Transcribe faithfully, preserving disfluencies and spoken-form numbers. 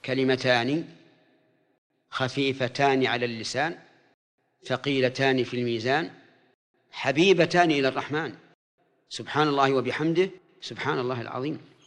كلمتان خفيفتان على اللسان ثقيلتان في الميزان حبيبتان إلى الرحمن سبحان الله وبحمده سبحان الله العظيم.